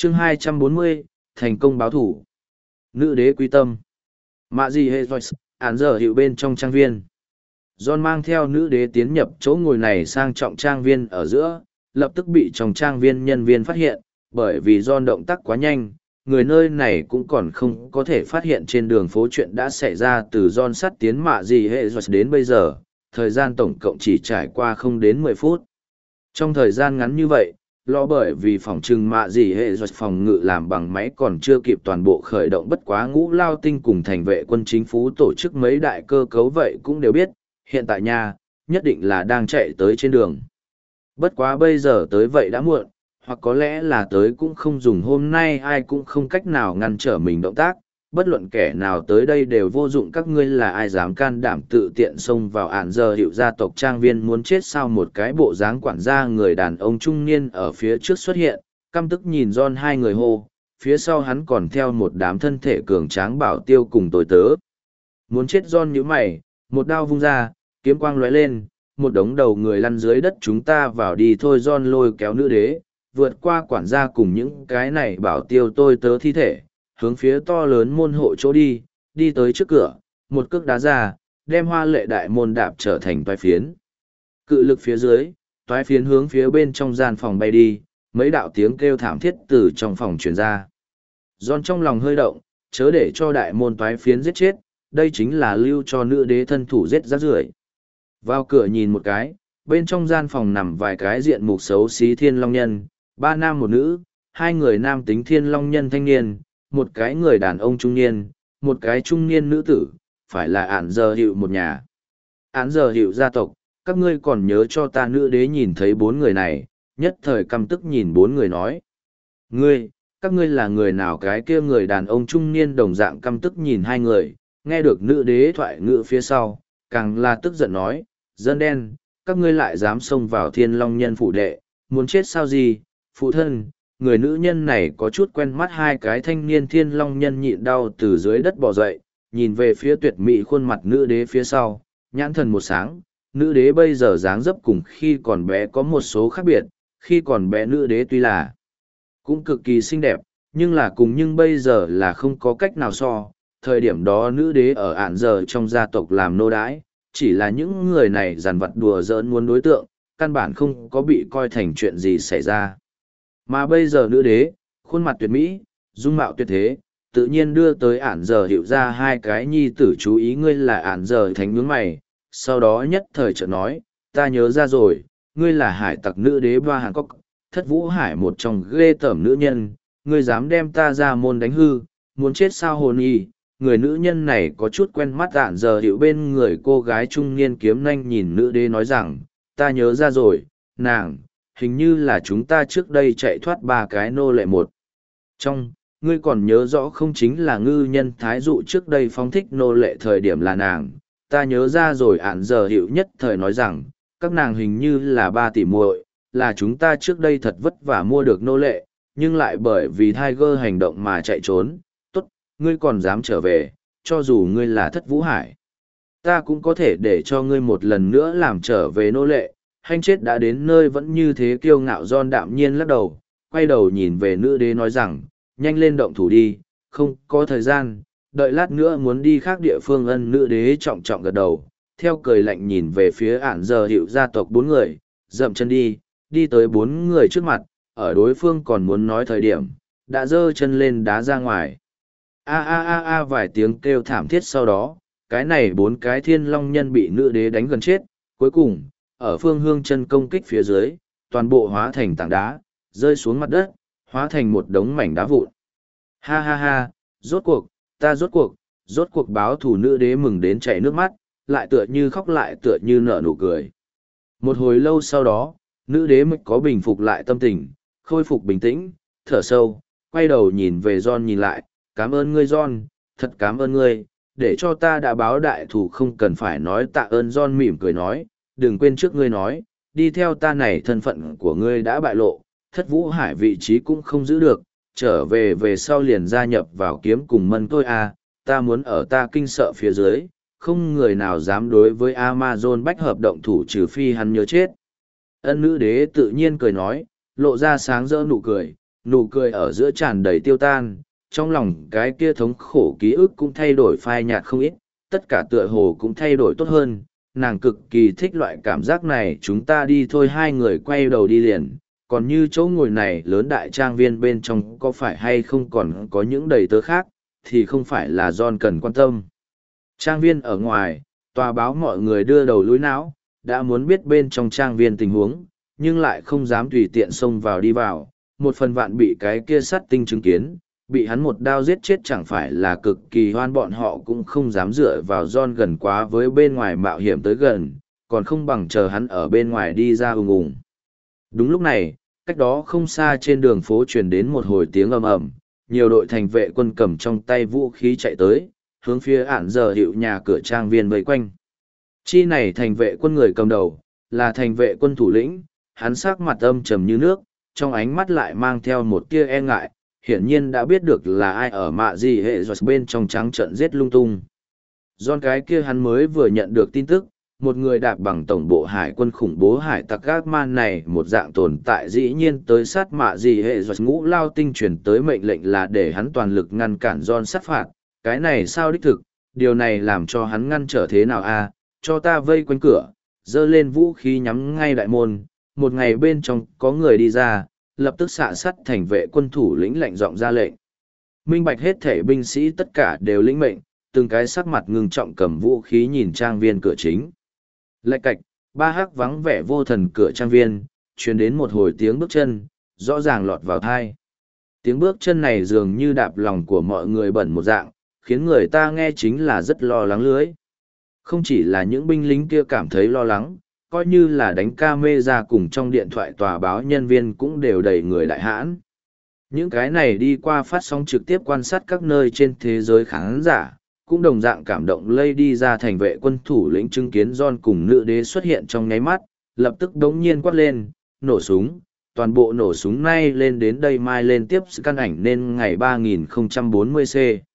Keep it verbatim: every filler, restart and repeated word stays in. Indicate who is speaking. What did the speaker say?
Speaker 1: chương hai trăm bốn mươi, thành công báo thủ. Nữ đế quý tâm. Mạ gì hệ rồi, án giờ hiệu bên trong trang viên. John mang theo nữ đế tiến nhập chỗ ngồi này sang trọng trang viên ở giữa, lập tức bị trong trang viên nhân viên phát hiện, bởi vì John động tác quá nhanh, người nơi này cũng còn không có thể phát hiện trên đường phố chuyện đã xảy ra từ John sắt tiến mạ gì hệ rồi đến bây giờ, thời gian tổng cộng chỉ trải qua không đến mười phút. Trong thời gian ngắn như vậy, lo bởi vì phòng trừng mạ gì hệ rồi phòng ngự làm bằng máy còn chưa kịp toàn bộ khởi động, bất quá ngũ lao tinh cùng thành vệ quân chính phủ tổ chức mấy đại cơ cấu vậy cũng đều biết, hiện tại nha, nhất định là đang chạy tới trên đường. Bất quá bây giờ tới vậy đã muộn, hoặc có lẽ là tới cũng không dùng, hôm nay ai cũng không cách nào ngăn trở mình động tác, bất luận kẻ nào tới đây đều vô dụng. Các ngươi là ai dám can đảm tự tiện xông vào ản giờ hiệu gia tộc trang viên, muốn chết sao? Một cái bộ dáng quản gia người đàn ông trung niên ở phía trước xuất hiện, căm tức nhìn John hai người hô, phía sau hắn còn theo một đám thân thể cường tráng bảo tiêu cùng tối tớ. Muốn chết John nhíu mày, một đao vung ra, kiếm quang lóe lên, một đống đầu người lăn dưới đất. Chúng ta vào đi thôi. John lôi kéo nữ đế, vượt qua quản gia cùng những cái này bảo tiêu tôi tớ thi thể, hướng phía to lớn môn hộ chỗ đi, đi tới trước cửa, một cước đá ra, đem hoa lệ đại môn đạp trở thành toái phiến. Cự lực phía dưới, toái phiến hướng phía bên trong gian phòng bay đi, mấy đạo tiếng kêu thảm thiết từ trong phòng truyền ra. John trong lòng hơi động, chớ để cho đại môn toái phiến giết chết, đây chính là lưu cho nữ đế thân thủ giết rác rưởi. Vào cửa nhìn một cái, bên trong gian phòng nằm vài cái diện mục xấu xí thiên long nhân, ba nam một nữ, hai người nam tính thiên long nhân thanh niên, một cái người đàn ông trung niên, một cái trung niên nữ tử, phải là ản giờ hiệu một nhà. Ản giờ hiệu gia tộc, các ngươi còn nhớ cho ta? Nữ đế nhìn thấy bốn người này, nhất thời căm tức nhìn bốn người nói. Ngươi, các ngươi là người nào? Cái kia người đàn ông trung niên đồng dạng căm tức nhìn hai người, nghe được nữ đế thoại ngữ phía sau, càng là tức giận nói, dân đen, các ngươi lại dám xông vào thiên long nhân phủ đệ, muốn chết sao gì? Phụ thân, người nữ nhân này có chút quen mắt. Hai cái thanh niên thiên long nhân nhịn đau từ dưới đất bò dậy, nhìn về phía tuyệt mỹ khuôn mặt nữ đế phía sau, nhãn thần một sáng. Nữ đế bây giờ dáng dấp cùng khi còn bé có một số khác biệt, khi còn bé nữ đế tuy là cũng cực kỳ xinh đẹp, nhưng là cùng nhưng bây giờ là không có cách nào so. Thời điểm đó nữ đế ở ản giờ trong gia tộc làm nô đái, chỉ là những người này dằn vặt đùa giỡn muốn đối tượng, căn bản không có bị coi thành chuyện gì xảy ra. Mà bây giờ nữ đế, khuôn mặt tuyệt mỹ, dung mạo tuyệt thế, tự nhiên đưa tới ản giờ hiệu ra hai cái nhi tử chú ý. Ngươi là ản giờ thánh nhướng mày, sau đó nhất thời chợt nói, ta nhớ ra rồi, ngươi là hải tặc nữ đế Ba Hàn Cốc, Thất Vũ Hải một trong ghê tởm nữ nhân, ngươi dám đem ta ra môn đánh hư, muốn chết sao? Hồn y. Người nữ nhân này có chút quen mắt. ản giờ hiệu bên người cô gái trung niên kiếm nanh nhìn nữ đế nói rằng, ta nhớ ra rồi, nàng, hình như là chúng ta trước đây chạy thoát ba cái nô lệ một trong, ngươi còn nhớ rõ không? Chính là ngư nhân thái dụ trước đây phóng thích nô lệ thời điểm là nàng. Ta nhớ ra rồi. Ản giờ hiệu nhất thời nói rằng, các nàng hình như là ba tỷ muội, là chúng ta trước đây thật vất vả mua được nô lệ, nhưng lại bởi vì Tiger hành động mà chạy trốn. Tốt, ngươi còn dám trở về, cho dù ngươi là Thất Vũ Hải, ta cũng có thể để cho ngươi một lần nữa làm trở về nô lệ. Hanh chết đã đến nơi vẫn như thế kiêu ngạo. John đạm nhiên lắc đầu, quay đầu nhìn về nữ đế nói rằng, nhanh lên động thủ đi, không có thời gian, đợi lát nữa muốn đi khác địa phương. Ân. Nữ đế trọng trọng gật đầu, theo cười lạnh nhìn về phía ản giờ hiệu gia tộc bốn người, dậm chân đi, đi tới bốn người trước mặt, ở đối phương còn muốn nói thời điểm, đã giơ chân lên đá ra ngoài. A a a a vài tiếng kêu thảm thiết sau đó, cái này bốn cái thiên long nhân bị nữ đế đánh gần chết, cuối cùng, ở phương hương chân công kích phía dưới, toàn bộ hóa thành tảng đá, rơi xuống mặt đất, hóa thành một đống mảnh đá vụn. Ha ha ha, rốt cuộc, ta rốt cuộc, rốt cuộc báo thù. Nữ đế mừng đến chảy nước mắt, lại tựa như khóc lại tựa như nở nụ cười. Một hồi lâu sau đó, nữ đế mới có bình phục lại tâm tình, khôi phục bình tĩnh, thở sâu, quay đầu nhìn về John nhìn lại, cảm ơn ngươi John, thật cảm ơn ngươi, để cho ta đã báo đại thù. Không cần phải nói tạ ơn. John mỉm cười nói, đừng quên trước ngươi nói, đi theo ta này thân phận của ngươi đã bại lộ, Thất Vũ Hải vị trí cũng không giữ được, trở về về sau liền gia nhập vào kiếm cùng mân tôi à, ta muốn ở ta kinh sợ phía dưới, không người nào dám đối với Amazon bách hợp động thủ trừ phi hắn nhớ chết. Ân. Nữ đế tự nhiên cười nói, lộ ra sáng rỡ nụ cười, Nụ cười ở giữa tràn đầy tiêu tan, trong lòng cái kia thống khổ ký ức cũng thay đổi phai nhạt không ít, tất cả tựa hồ cũng thay đổi tốt hơn. Nàng cực kỳ thích loại cảm giác này, chúng ta đi thôi. Hai người quay đầu đi liền, còn như chỗ ngồi này lớn đại trang viên bên trong có phải hay không còn có những đầy tớ khác, thì không phải là John cần quan tâm. Trang viên ở ngoài, tòa báo mọi người đưa đầu lũi não, đã muốn biết bên trong trang viên tình huống, nhưng lại không dám tùy tiện xông vào đi vào, một phần vạn bị cái kia sát tinh chứng kiến, bị hắn một đao giết chết chẳng phải là cực kỳ hoan. Bọn họ cũng không dám dựa vào John gần quá với bên ngoài mạo hiểm tới gần, còn không bằng chờ hắn ở bên ngoài đi ra ùng ùng. Đúng lúc này, cách đó không xa trên đường phố truyền đến một hồi tiếng ầm ầm, nhiều đội thành vệ quân cầm trong tay vũ khí chạy tới, hướng phía ản giờ hiệu nhà cửa trang viên vây quanh. Chi này thành vệ quân người cầm đầu, là thành vệ quân thủ lĩnh, hắn sắc mặt âm trầm như nước, trong ánh mắt lại mang theo một tia e ngại, hiển nhiên đã biết được là ai ở mạ gì hệ giọt bên trong trắng trận giết lung tung. Giòn cái kia hắn mới vừa nhận được tin tức, một người đạp bằng tổng bộ hải quân khủng bố hải tặc gác man này một dạng tồn tại dĩ nhiên tới sát mạ gì hệ giọt. Ngũ lao tinh truyền tới mệnh lệnh là để hắn toàn lực ngăn cản Giòn sát phạt, cái này sao đích thực, điều này làm cho hắn ngăn trở thế nào a? Cho ta vây quanh cửa, dơ lên vũ khí nhắm ngay đại môn, một ngày bên trong có người đi ra, lập tức xạ sắt thành vệ quân thủ lĩnh lệnh giọng ra lệnh. Minh bạch hết thể binh sĩ tất cả đều lĩnh mệnh, từng cái sắc mặt ngưng trọng cầm vũ khí nhìn trang viên cửa chính. Lạch cạch, ba hắc vắng vẻ vô thần cửa trang viên, truyền đến một hồi tiếng bước chân, rõ ràng lọt vào thai. Tiếng bước chân này dường như đạp lòng của mọi người bẩn một dạng, khiến người ta nghe chính là rất lo lắng lưới. Không chỉ là những binh lính kia cảm thấy lo lắng, coi như là đánh ca mê ra cùng trong điện thoại tòa báo nhân viên cũng đều đầy người đại hãn. Những cái này đi qua phát sóng trực tiếp quan sát các nơi trên thế giới khán giả, cũng đồng dạng cảm động lây đi ra thành vệ quân thủ lĩnh chứng kiến John cùng nữ đế xuất hiện trong nháy mắt, lập tức đống nhiên quát lên, nổ súng, toàn bộ nổ súng nay lên đến đây mai lên tiếp căn ảnh nên ngày ba nghìn không trăm bốn mươi C.